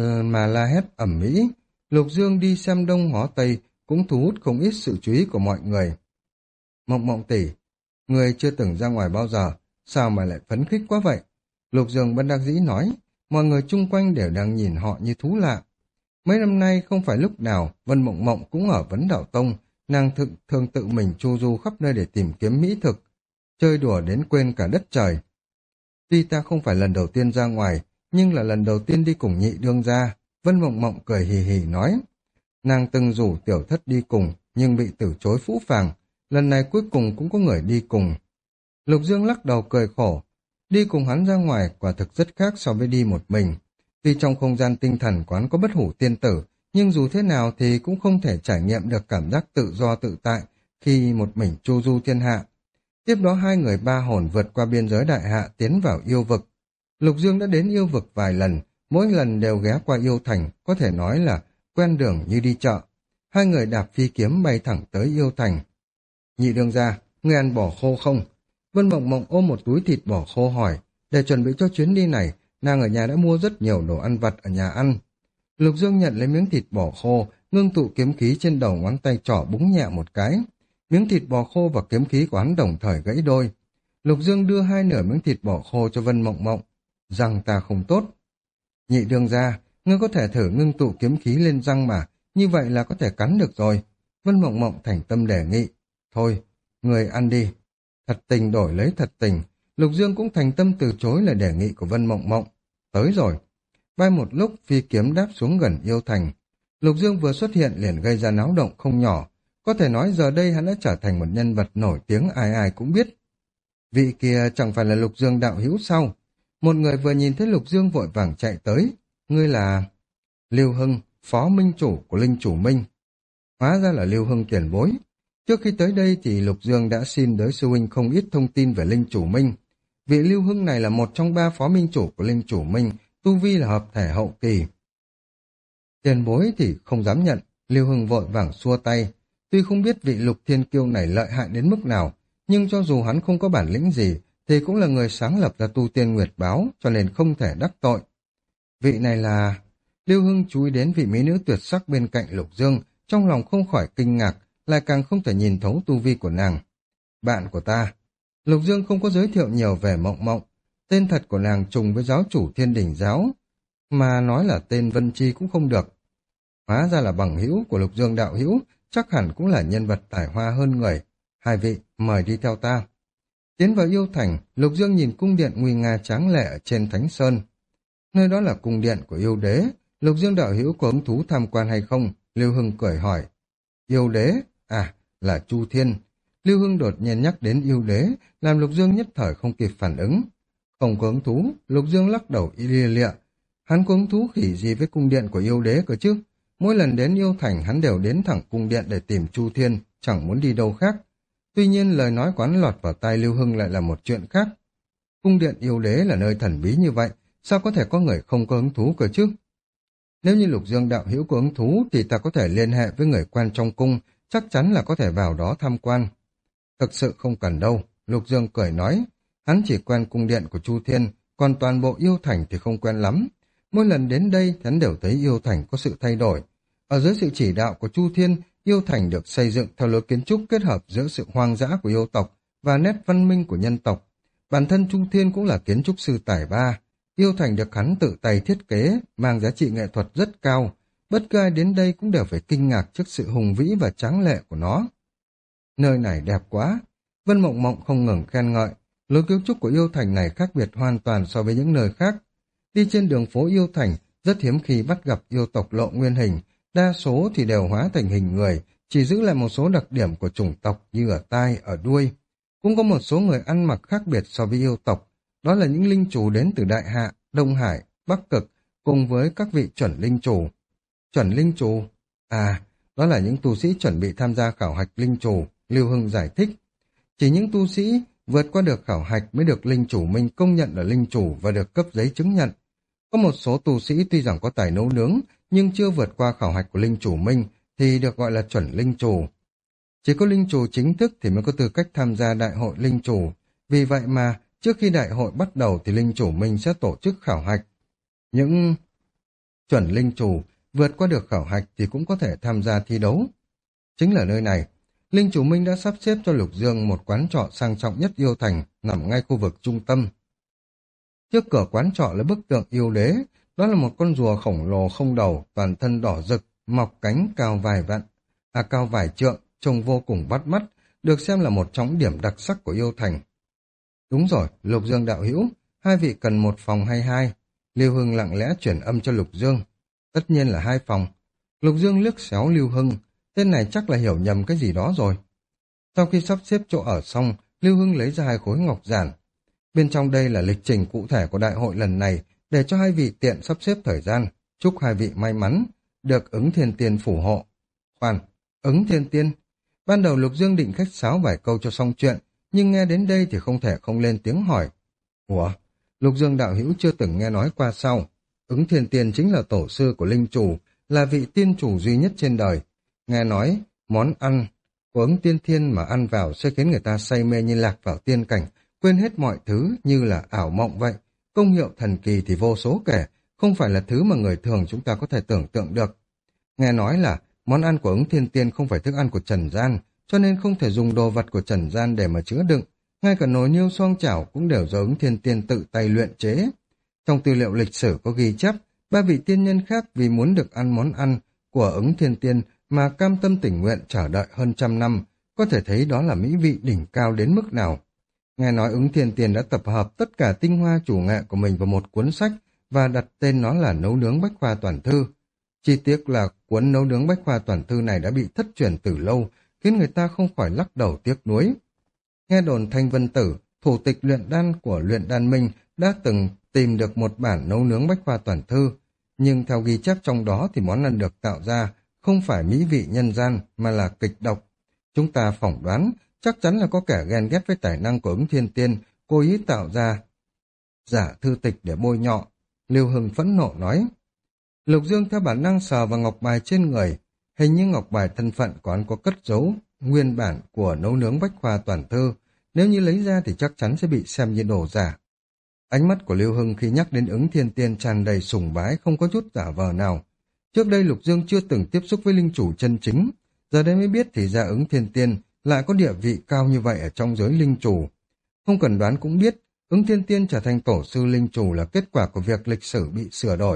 mà la hét ầm ĩ. Lục Dương đi xem đông ngó tây cũng thu hút không ít sự chú ý của mọi người. Mộng Mộng tỷ, người chưa từng ra ngoài bao giờ, sao mà lại phấn khích quá vậy? Lục Dương bất đắc dĩ nói, mọi người chung quanh đều đang nhìn họ như thú lạ. Mấy năm nay không phải lúc nào Vân Mộng Mộng cũng ở Vấn Đạo Tông, nàng thường tự mình chu du khắp nơi để tìm kiếm mỹ thực, chơi đùa đến quên cả đất trời. Tuy ta không phải lần đầu tiên ra ngoài, nhưng là lần đầu tiên đi cùng nhị đương gia. Vân Mộng Mộng cười hì hì nói. Nàng từng rủ tiểu thất đi cùng, nhưng bị từ chối phũ phàng. Lần này cuối cùng cũng có người đi cùng. Lục Dương lắc đầu cười khổ. Đi cùng hắn ra ngoài quả thực rất khác so với đi một mình. Tuy trong không gian tinh thần quán có bất hủ tiên tử, nhưng dù thế nào thì cũng không thể trải nghiệm được cảm giác tự do tự tại khi một mình chu du thiên hạ. Tiếp đó hai người ba hồn vượt qua biên giới Đại Hạ tiến vào yêu vực. Lục Dương đã đến yêu vực vài lần, mỗi lần đều ghé qua yêu thành, có thể nói là quen đường như đi chợ. Hai người đạp phi kiếm bay thẳng tới yêu thành. Nhị đương gia, ngươi ăn bò khô không? Vân Mộng Mộng ôm một túi thịt bò khô hỏi, để chuẩn bị cho chuyến đi này, nàng ở nhà đã mua rất nhiều đồ ăn vặt ở nhà ăn. Lục Dương nhận lấy miếng thịt bò khô, ngưng tụ kiếm khí trên đầu ngón tay trỏ búng nhẹ một cái. Miếng thịt bò khô và kiếm khí của hắn đồng thời gãy đôi. Lục Dương đưa hai nửa miếng thịt bò khô cho Vân Mộng Mộng. Răng ta không tốt. Nhị đương gia, ngươi có thể thử ngưng tụ kiếm khí lên răng mà, như vậy là có thể cắn được rồi. Vân Mộng Mộng thành tâm đề nghị. Thôi, người ăn đi. Thật tình đổi lấy thật tình. Lục Dương cũng thành tâm từ chối lời đề nghị của Vân Mộng Mộng. Tới rồi. Bay một lúc phi kiếm đáp xuống gần yêu thành. Lục Dương vừa xuất hiện liền gây ra náo động không nhỏ. Có thể nói giờ đây hắn đã trở thành một nhân vật nổi tiếng ai ai cũng biết. Vị kia chẳng phải là Lục Dương đạo hữu sao? Một người vừa nhìn thấy Lục Dương vội vàng chạy tới. Ngươi là Lưu Hưng, phó minh chủ của Linh Chủ Minh. Hóa ra là Lưu Hưng tiền bối. Trước khi tới đây thì Lục Dương đã xin đới sư huynh không ít thông tin về Linh Chủ Minh. Vị Lưu Hưng này là một trong 3 phó minh chủ của Linh Chủ Minh, tu vi là hợp thể hậu kỳ. Tiền bối thì không dám nhận, Lưu Hưng vội vàng xua tay. Tuy không biết vị Lục Thiên Kiêu này lợi hại đến mức nào, nhưng cho dù hắn không có bản lĩnh gì, thì cũng là người sáng lập ra tu tiên nguyệt báo, cho nên không thể đắc tội. Vị này là... Lưu Hưng chú ý đến vị mỹ nữ tuyệt sắc bên cạnh Lục Dương, trong lòng không khỏi kinh ngạc, lại càng không thể nhìn thấu tu vi của nàng. Bạn của ta. Lục Dương không có giới thiệu nhiều về Mộng Mộng. Tên thật của nàng trùng với giáo chủ Thiên Đình Giáo, mà nói là tên Vân Chi cũng không được. Hóa ra là bằng hữu của Lục Dương đạo hữu, chắc hẳn cũng là nhân vật tài hoa hơn người. Hai vị, mời đi theo ta. Tiến vào yêu thành, Lục Dương nhìn cung điện nguy nga tráng lệ ở trên Thánh Sơn. Nơi đó là cung điện của yêu đế. Lục Dương đạo hữu có hứng thú tham quan hay không? Lưu Hưng cười hỏi. Yêu đế? À, là Chu Thiên. Lưu Hưng đột nhiên nhắc đến yêu đế, làm Lục Dương nhất thời không kịp phản ứng. Không có hứng thú, Lục Dương lắc đầu lia lịa. Hắn có hứng thú khỉ gì với cung điện của yêu đế cơ chứ? Mỗi lần đến yêu thành hắn đều đến thẳng cung điện để tìm Chu Thiên, chẳng muốn đi đâu khác. Tuy nhiên lời nói của hắn lọt vào tai Lưu Hưng lại là một chuyện khác. Cung điện yêu đế là nơi thần bí như vậy, sao có thể có người không có hứng thú cơ chứ? Nếu như Lục Dương đạo hữu có hứng thú thì ta có thể liên hệ với người quan trong cung, chắc chắn là có thể vào đó tham quan. Thực sự không cần đâu, Lục Dương cười nói. Hắn chỉ quen cung điện của Chu Thiên, còn toàn bộ yêu thành thì không quen lắm. Mỗi lần đến đây, hắn đều thấy yêu thành có sự thay đổi. Ở dưới sự chỉ đạo của Chu Thiên, yêu thành được xây dựng theo lối kiến trúc kết hợp giữa sự hoang dã của yêu tộc và nét văn minh của nhân tộc. Bản thân Chu Thiên cũng là kiến trúc sư tài ba. Yêu thành được hắn tự tay thiết kế, mang giá trị nghệ thuật rất cao. Bất cứ ai đến đây cũng đều phải kinh ngạc trước sự hùng vĩ và tráng lệ của nó. Nơi này đẹp quá. Vân Mộng Mộng không ngừng khen ngợi. Lối kiến trúc của yêu thành này khác biệt hoàn toàn so với những nơi khác. Đi trên đường phố yêu thành, rất hiếm khi bắt gặp yêu tộc lộ nguyên hình, đa số thì đều hóa thành hình người, chỉ giữ lại một số đặc điểm của chủng tộc như ở tai, ở đuôi. Cũng có một số người ăn mặc khác biệt so với yêu tộc, đó là những linh chủ đến từ Đại Hạ, Đông Hải, Bắc Cực, cùng với các vị chuẩn linh chủ. Chuẩn linh chủ? À, đó là những tu sĩ chuẩn bị tham gia khảo hạch linh chủ, Lưu Hưng giải thích. Chỉ những tu sĩ vượt qua được khảo hạch mới được linh chủ Minh công nhận là linh chủ và được cấp giấy chứng nhận. Có một số tu sĩ tuy rằng có tài nấu nướng, nhưng chưa vượt qua khảo hạch của linh chủ Minh thì được gọi là chuẩn linh chủ. Chỉ có linh chủ chính thức thì mới có tư cách tham gia đại hội linh chủ. Vì vậy mà, trước khi đại hội bắt đầu thì linh chủ Minh sẽ tổ chức khảo hạch. Những chuẩn linh chủ vượt qua được khảo hạch thì cũng có thể tham gia thi đấu. Chính là nơi này, linh chủ Minh đã sắp xếp cho Lục Dương một quán trọ sang trọng nhất yêu thành, nằm ngay khu vực trung tâm. Trước cửa quán trọ là bức tượng yêu đế, đó là một con rùa khổng lồ không đầu, toàn thân đỏ rực, mọc cánh cao vài trượng, trông vô cùng bắt mắt, được xem là một trong điểm đặc sắc của yêu thành. Đúng rồi, Lục Dương đạo hữu, hai vị cần một phòng hay hai? Lưu Hưng lặng lẽ chuyển âm cho Lục Dương. Tất nhiên là hai phòng. Lục Dương liếc xéo Lưu Hưng, tên này chắc là hiểu nhầm cái gì đó rồi. Sau khi sắp xếp chỗ ở xong, Lưu Hưng lấy ra hai khối ngọc giản. Bên trong đây là lịch trình cụ thể của đại hội lần này, để cho hai vị tiện sắp xếp thời gian. Chúc hai vị may mắn, được Ứng Thiên Tiên phù hộ. Khoan, Ứng Thiên Tiên? Ban đầu Lục Dương định khách sáo vài câu cho xong chuyện, nhưng nghe đến đây thì không thể không lên tiếng hỏi. Ủa, Lục Dương đạo hữu chưa từng nghe nói qua sao? Ứng Thiên Tiên chính là tổ sư của linh chủ, là vị tiên chủ duy nhất trên đời. Nghe nói, món ăn của Ứng Tiên Thiên mà ăn vào sẽ khiến người ta say mê như lạc vào tiên cảnh, quên hết mọi thứ như là ảo mộng vậy. Công hiệu thần kỳ thì vô số kể, không phải là thứ mà người thường chúng ta có thể tưởng tượng được. Nghe nói là món ăn của Ứng Thiên Tiên không phải thức ăn của trần gian, cho nên không thể dùng đồ vật của trần gian để mà chứa đựng. Ngay cả nồi niêu xoong chảo cũng đều do Ứng Thiên Tiên tự tay luyện chế. Trong tư liệu lịch sử có ghi chép, ba vị tiên nhân khác vì muốn được ăn món ăn của Ứng Thiên Tiên mà cam tâm tình nguyện chờ đợi hơn 100 năm, có thể thấy đó là mỹ vị đỉnh cao đến mức nào. Nghe nói Ứng Thiên Tiên đã tập hợp tất cả tinh hoa chủ nghệ của mình vào một cuốn sách và đặt tên nó là Nấu nướng Bách khoa toàn thư. Chi tiết là cuốn Nấu nướng Bách khoa toàn thư này đã bị thất truyền từ lâu, khiến người ta không khỏi lắc đầu tiếc nuối. Nghe đồn Thanh Vân Tử, thủ tịch luyện đan của luyện đan minh, đã từng tìm được một bản Nấu nướng Bách khoa toàn thư, nhưng theo ghi chép trong đó thì món ăn được tạo ra không phải mỹ vị nhân gian mà là kịch độc. Chúng ta phỏng đoán chắc chắn là có kẻ ghen ghét với tài năng của Ứng Thiên Tiên, cố ý tạo ra giả thư tịch để bôi nhọ. Lưu Hưng phẫn nộ nói. Lục Dương theo bản năng sờ vào ngọc bài trên người, hình như ngọc bài thân phận của hắn có cất giấu nguyên bản của Nấu nướng Bách khoa toàn thư, nếu như lấy ra thì chắc chắn sẽ bị xem như đồ giả. Ánh mắt của Lưu Hưng khi nhắc đến Ứng Thiên Tiên tràn đầy sùng bái, không có chút giả vờ nào. Trước đây Lục Dương chưa từng tiếp xúc với linh chủ chân chính, giờ đây mới biết thì ra Ứng Thiên Tiên lại có địa vị cao như vậy ở trong giới linh chủ. Không cần đoán cũng biết, Ứng Thiên Tiên trở thành tổ sư linh chủ là kết quả của việc lịch sử bị sửa đổi.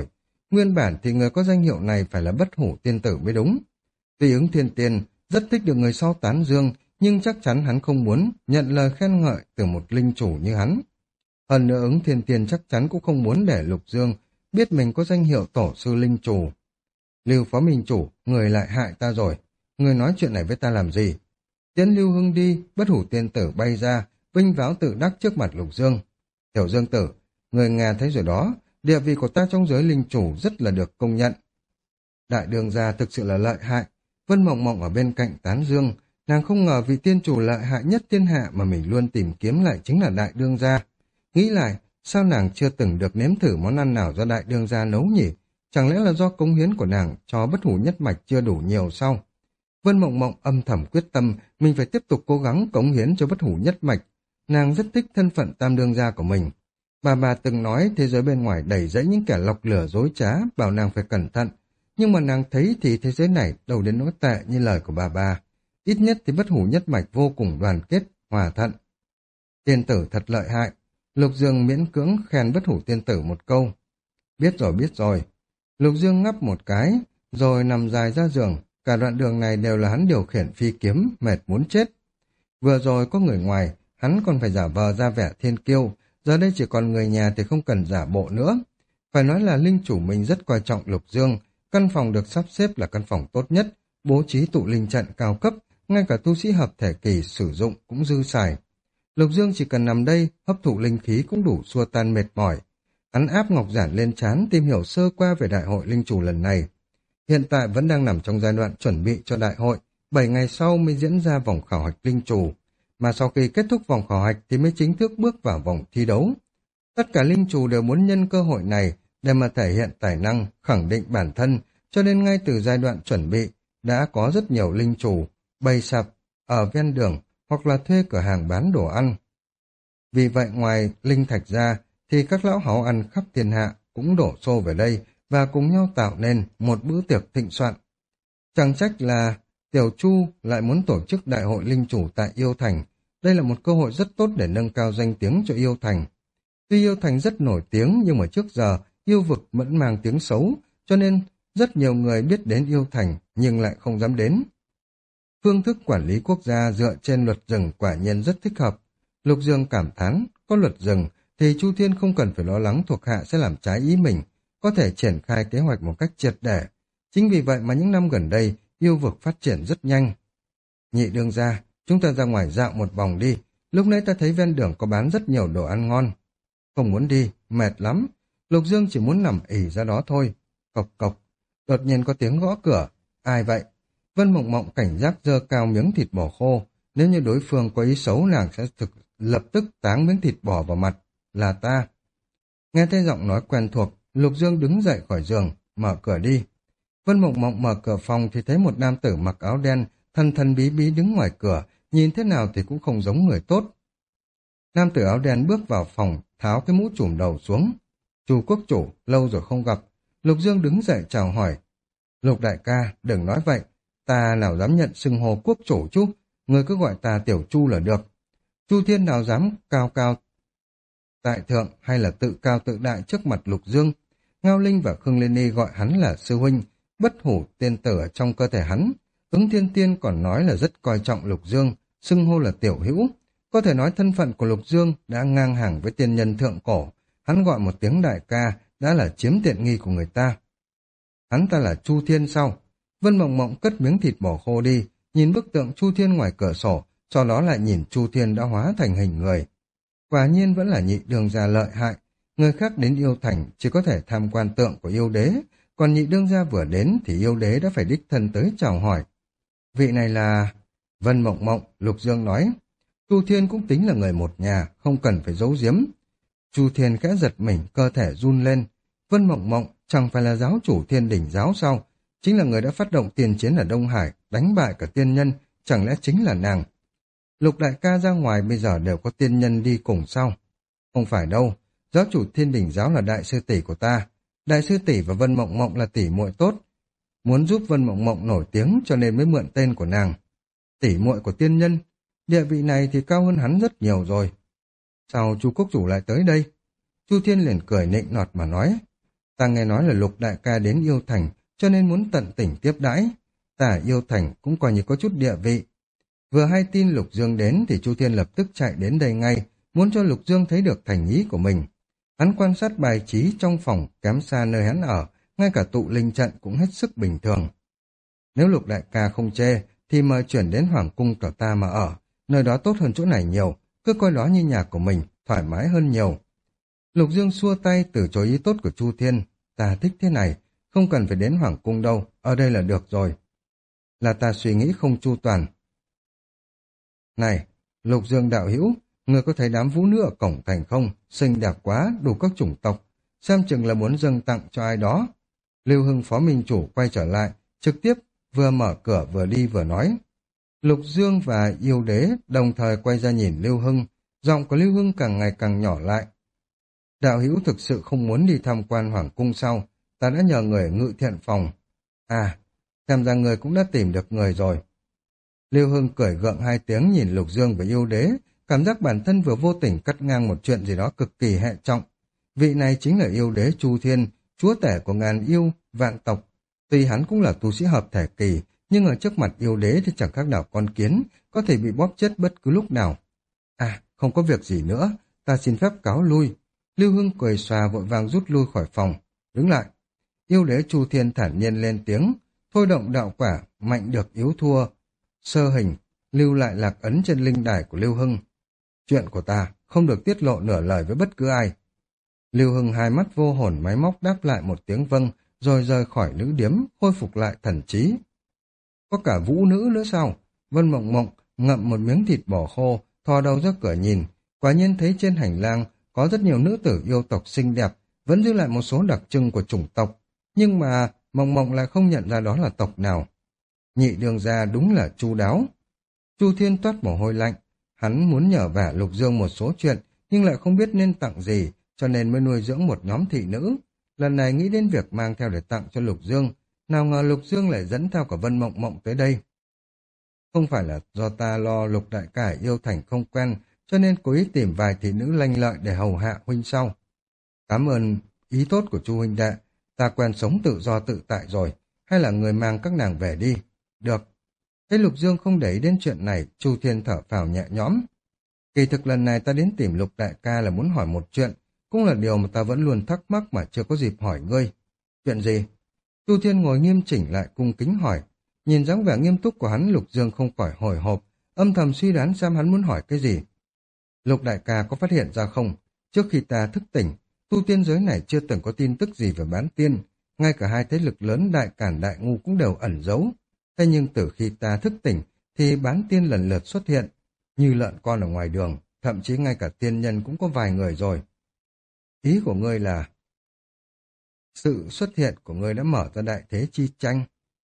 Nguyên bản thì người có danh hiệu này phải là bất hủ tiên tử mới đúng. Tuy ứng thiên tiên rất thích được người sau tán dương, nhưng chắc chắn hắn không muốn nhận lời khen ngợi từ một linh chủ như hắn. Hơn nữa ứng thiên tiên chắc chắn cũng không muốn để Lục Dương biết mình có danh hiệu tổ sư linh chủ. Lưu phó minh chủ, người lại hại ta rồi. Người nói chuyện này với ta làm gì? Tiễn Lưu Hưng đi, bất hủ tiên tử bay ra, vinh váo tự đắc trước mặt Lục Dương. Tiểu Dương tử, người nghe thấy rồi đó, địa vị của ta trong giới linh chủ rất là được công nhận. Đại đường gia thực sự là lợi hại. Vân Mộng Mộng ở bên cạnh tán dương, nàng không ngờ vị tiên chủ lợi hại nhất thiên hạ mà mình luôn tìm kiếm lại chính là đại đương gia. Nghĩ lại, sao nàng chưa từng được nếm thử món ăn nào do đại đương gia nấu nhỉ? Chẳng lẽ là do cống hiến của nàng cho bất hủ nhất mạch chưa đủ nhiều sao? Vân Mộng Mộng âm thầm quyết tâm mình phải tiếp tục cố gắng cống hiến cho bất hủ nhất mạch. Nàng rất thích thân phận tam đương gia của mình. Bà từng nói thế giới bên ngoài đầy rẫy những kẻ lọc lửa dối trá, bảo nàng phải cẩn thận. Nhưng mà nàng thấy thì thế giới này đâu đến nỗi tệ như lời của bà. Ít nhất thì bất hủ nhất mạch vô cùng đoàn kết, hòa thuận. Tiên tử thật lợi hại. Lục Dương miễn cưỡng khen bất hủ tiên tử một câu. Biết rồi. Lục Dương ngắp một cái, rồi nằm dài ra giường. Cả đoạn đường này đều là hắn điều khiển phi kiếm, mệt muốn chết. Vừa rồi có người ngoài, hắn còn phải giả vờ ra vẻ thiên kiêu. Giờ đây chỉ còn người nhà thì không cần giả bộ nữa. Phải nói là linh chủ mình rất coi trọng Lục Dương. Căn phòng được sắp xếp là căn phòng tốt nhất, bố trí tụ linh trận cao cấp, ngay cả tu sĩ hợp thể kỳ sử dụng cũng dư xài. Lục Dương chỉ cần nằm đây, hấp thụ linh khí cũng đủ xua tan mệt mỏi. Hắn áp ngọc giản lên trán tìm hiểu sơ qua về đại hội linh chủ lần này. Hiện tại vẫn đang nằm trong giai đoạn chuẩn bị cho đại hội, 7 ngày sau mới diễn ra vòng khảo hạch linh chủ, mà sau khi kết thúc vòng khảo hạch thì mới chính thức bước vào vòng thi đấu. Tất cả linh chủ đều muốn nhân cơ hội này để mà thể hiện tài năng, khẳng định bản thân, cho nên ngay từ giai đoạn chuẩn bị đã có rất nhiều linh chủ bày sạp ở ven đường hoặc là thuê cửa hàng bán đồ ăn. Vì vậy ngoài linh thạch ra thì các lão háu ăn khắp thiên hạ cũng đổ xô về đây và cùng nhau tạo nên một bữa tiệc thịnh soạn. Chẳng trách là Tiểu Chu lại muốn tổ chức đại hội linh chủ tại Yêu Thành. Đây là một cơ hội rất tốt để nâng cao danh tiếng cho Yêu Thành. Tuy Yêu Thành rất nổi tiếng nhưng mà trước giờ yêu vực vẫn mang tiếng xấu, cho nên rất nhiều người biết đến Yêu Thành nhưng lại không dám đến. Phương thức quản lý quốc gia dựa trên luật rừng quả nhiên rất thích hợp. Lục Dương cảm thán, có luật rừng thì Chu Thiên không cần phải lo lắng thuộc hạ sẽ làm trái ý mình, có thể triển khai kế hoạch một cách triệt để. Chính vì vậy mà những năm gần đây, yêu vực phát triển rất nhanh. Nhị đương gia, chúng ta ra ngoài dạo một vòng đi, lúc nãy ta thấy ven đường có bán rất nhiều đồ ăn ngon. Không muốn đi, mệt lắm. Lục Dương chỉ muốn nằm ỉ ra đó thôi. Cộc cộc, đột nhiên có tiếng gõ cửa. Ai vậy? Vân Mộng Mộng cảnh giác giơ cao miếng thịt bò khô. Nếu như đối phương có ý xấu nàng sẽ lập tức táng miếng thịt bò vào mặt. Là ta. Nghe thấy giọng nói quen thuộc, Lục Dương đứng dậy khỏi giường, mở cửa đi. Vân Mộng Mộng mở cửa phòng thì thấy một nam tử mặc áo đen, thần thần bí bí đứng ngoài cửa, nhìn thế nào thì cũng không giống người tốt. Nam tử áo đen bước vào phòng, tháo cái mũ trùm đầu xuống. Chu quốc chủ, lâu rồi không gặp. Lục Dương đứng dậy chào hỏi. Lục đại ca, đừng nói vậy. Ta nào dám nhận xưng hô quốc chủ chứ, người cứ gọi ta Tiểu Chu là được. Chu Thiên nào dám cao cao tại thượng hay là tự cao tự đại trước mặt Lục Dương. Ngao Linh và Khương Liên Y gọi hắn là sư huynh, bất hủ tiên tử ở trong cơ thể hắn. Ứng Thiên Tiên còn nói là rất coi trọng Lục Dương, xưng hô là tiểu hữu. Có thể nói thân phận của Lục Dương đã ngang hàng với tiên nhân thượng cổ. Hắn gọi một tiếng đại ca đã là chiếm tiện nghi của người ta. Hắn ta là Chu Thiên sau. Vân Mộng Mộng cất miếng thịt bò khô đi, nhìn bức tượng Chu Thiên ngoài cửa sổ, sau đó lại nhìn Chu Thiên đã hóa thành hình người. Quả nhiên vẫn là nhị đương gia lợi hại. Người khác đến Yêu Thành chỉ có thể tham quan tượng của yêu đế, còn nhị đương gia vừa đến thì yêu đế đã phải đích thân tới chào hỏi. Vị này là... Vân Mộng Mộng, Lục Dương nói. Chu Thiên cũng tính là người một nhà, không cần phải giấu giếm. Chu Thiên khẽ giật mình, cơ thể run lên. Vân Mộng Mộng chẳng phải là giáo chủ Thiên Đỉnh giáo sao? Chính là người đã phát động tiền chiến ở Đông Hải, đánh bại cả tiên nhân, chẳng lẽ chính là nàng? Lục đại ca ra ngoài bây giờ đều có tiên nhân đi cùng sao? Không phải đâu, giáo chủ Thiên Đỉnh giáo là đại sư tỷ của ta. Đại sư tỷ và Vân Mộng Mộng là tỷ muội tốt. Muốn giúp Vân Mộng Mộng nổi tiếng cho nên mới mượn tên của nàng. Tỷ muội của tiên nhân, địa vị này thì cao hơn hắn rất nhiều rồi. Sao Chu quốc chủ lại tới đây? Chu Thiên liền cười nịnh nọt mà nói. Ta nghe nói là Lục đại ca đến Yêu Thành, cho nên muốn tận tình tiếp đãi. Ta ở Yêu Thành cũng coi như có chút địa vị. Vừa hay tin Lục Dương đến thì Chu Thiên lập tức chạy đến đây ngay, muốn cho Lục Dương thấy được thành ý của mình. Hắn quan sát bài trí trong phòng kém xa nơi hắn ở, ngay cả tụ linh trận cũng hết sức bình thường. Nếu Lục đại ca không chê, thì mời chuyển đến Hoàng cung của ta mà ở, nơi đó tốt hơn chỗ này nhiều, cứ coi đó như nhà của mình, thoải mái hơn nhiều. Lục Dương xua tay từ chối ý tốt của Chu Thiên, ta thích thế này, không cần phải đến Hoàng cung đâu, ở đây là được rồi. Là ta suy nghĩ không chu toàn. Này, Lục Dương đạo hữu, người có thấy đám vũ nữ ở cổng thành không? Xinh đẹp quá, đủ các chủng tộc. Xem chừng là muốn dâng tặng cho ai đó. Lưu Hưng phó minh chủ quay trở lại, trực tiếp vừa mở cửa vừa đi vừa nói. Lục Dương và Yêu Đế đồng thời quay ra nhìn Lưu Hưng, giọng của Lưu Hưng càng ngày càng nhỏ lại. Đạo hữu thực sự không muốn đi tham quan Hoàng cung sau, ta đã nhờ người ở Ngự Thiện phòng. À, xem ra người cũng đã tìm được người rồi. Lưu Hưng cười gượng hai tiếng nhìn Lục Dương và Yêu Đế, cảm giác bản thân vừa vô tình cắt ngang một chuyện gì đó cực kỳ hệ trọng. Vị này chính là Yêu Đế Chu Thiên, chúa tể của ngàn yêu, vạn tộc. Tuy hắn cũng là tu sĩ hợp thể kỳ, nhưng ở trước mặt Yêu Đế thì chẳng khác nào con kiến, có thể bị bóp chết bất cứ lúc nào. À, không có việc gì nữa, ta xin phép cáo lui. Lưu Hưng cười xòa vội vàng rút lui khỏi phòng. Đứng lại. Yêu Đế Chu Thiên thản nhiên lên tiếng, thôi động đạo quả, mạnh được yếu thua. Sơ hình, lưu lại lạc ấn trên linh đài của Lưu Hưng. Chuyện của ta không được tiết lộ nửa lời với bất cứ ai. Lưu Hưng hai mắt vô hồn máy móc đáp lại một tiếng vâng, rồi rời khỏi nữ điếm, khôi phục lại thần trí. Có cả vũ nữ nữa sao? Vân Mộng Mộng ngậm một miếng thịt bò khô, thò đầu ra cửa nhìn, quả nhiên thấy trên hành lang có rất nhiều nữ tử yêu tộc xinh đẹp, vẫn giữ lại một số đặc trưng của chủng tộc, nhưng mà Mộng Mộng lại không nhận ra đó là tộc nào. Nhị đường gia đúng là chu đáo. Chu Thiên toát mồ hôi lạnh, hắn muốn nhờ vả Lục Dương một số chuyện, nhưng lại không biết nên tặng gì, cho nên mới nuôi dưỡng một nhóm thị nữ. Lần này nghĩ đến việc mang theo để tặng cho Lục Dương, nào ngờ Lục Dương lại dẫn theo cả Vân Mộng Mộng tới đây. Không phải là do ta lo Lục đại ca Yêu Thành không quen, cho nên cố ý tìm vài thị nữ lanh lợi để hầu hạ huynh sau. Cảm ơn ý tốt của Chu huynh đệ, ta quen sống tự do tự tại rồi, hay là người mang các nàng về đi. Được. Thấy Lục Dương không để ý đến chuyện này, Chu Thiên thở phào nhẹ nhõm. Kỳ thực lần này ta đến tìm Lục đại ca là muốn hỏi một chuyện, cũng là điều mà ta vẫn luôn thắc mắc mà chưa có dịp hỏi ngươi. Chuyện gì? Chu Thiên ngồi nghiêm chỉnh lại cung kính hỏi. Nhìn dáng vẻ nghiêm túc của hắn, Lục Dương không khỏi hồi hộp, âm thầm suy đoán xem hắn muốn hỏi cái gì. Lục đại ca có phát hiện ra không? Trước khi ta thức tỉnh, tu tiên giới này chưa từng có tin tức gì về bán tiên, ngay cả hai thế lực lớn Đại Cản Đại Ngu cũng đều ẩn giấu. Thế nhưng từ khi ta thức tỉnh, thì bán tiên lần lượt xuất hiện, như lợn con ở ngoài đường, thậm chí ngay cả tiên nhân cũng có vài người rồi. Ý của ngươi là sự xuất hiện của ngươi đã mở ra đại thế chi tranh.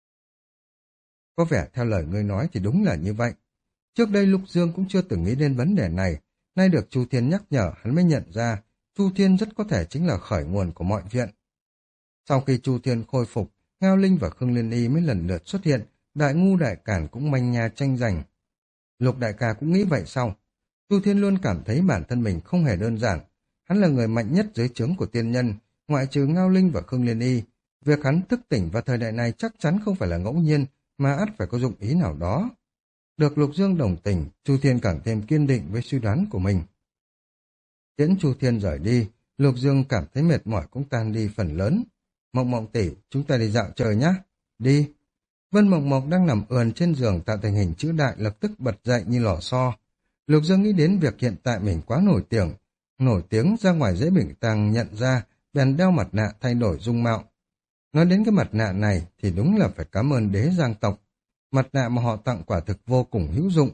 Có vẻ theo lời ngươi nói thì đúng là như vậy. Trước đây Lục Dương cũng chưa từng nghĩ đến vấn đề này, nay được Chu Thiên nhắc nhở hắn mới nhận ra, Chu Thiên rất có thể chính là khởi nguồn của mọi chuyện. Sau khi Chu Thiên khôi phục, Ngao Linh và Khương Liên Y mới lần lượt xuất hiện, Đại Ngu Đại Cản cũng manh nha tranh giành. Lục đại ca cũng nghĩ vậy sao? Chu Thiên luôn cảm thấy bản thân mình không hề đơn giản. Hắn là người mạnh nhất dưới trướng của tiên nhân, ngoại trừ Ngao Linh và Khương Liên Y. Việc hắn thức tỉnh vào thời đại này chắc chắn không phải là ngẫu nhiên, mà ắt phải có dụng ý nào đó. Được Lục Dương đồng tình, Chu Thiên càng thêm kiên định với suy đoán của mình. Tiễn Chu Thiên rời đi, Lục Dương cảm thấy mệt mỏi cũng tan đi phần lớn. Mộng Mộng tỷ, chúng ta đi dạo trời nhé. Đi. Vân Mộng Mộng đang nằm ườn trên giường tạo thành hình chữ đại lập tức bật dậy như lò xo. Lục Dương nghĩ đến việc hiện tại mình quá nổi tiếng ra ngoài dễ bị tàng nhận ra, bèn đeo mặt nạ thay đổi dung mạo. Nói đến cái mặt nạ này thì đúng là phải cảm ơn đế Giang tộc. Mặt nạ mà họ tặng quả thực vô cùng hữu dụng.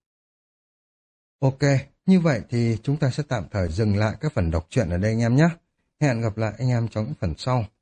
Ok, như vậy thì chúng ta sẽ tạm thời dừng lại các phần đọc truyện ở đây anh em nhé. Hẹn gặp lại anh em trong những phần sau.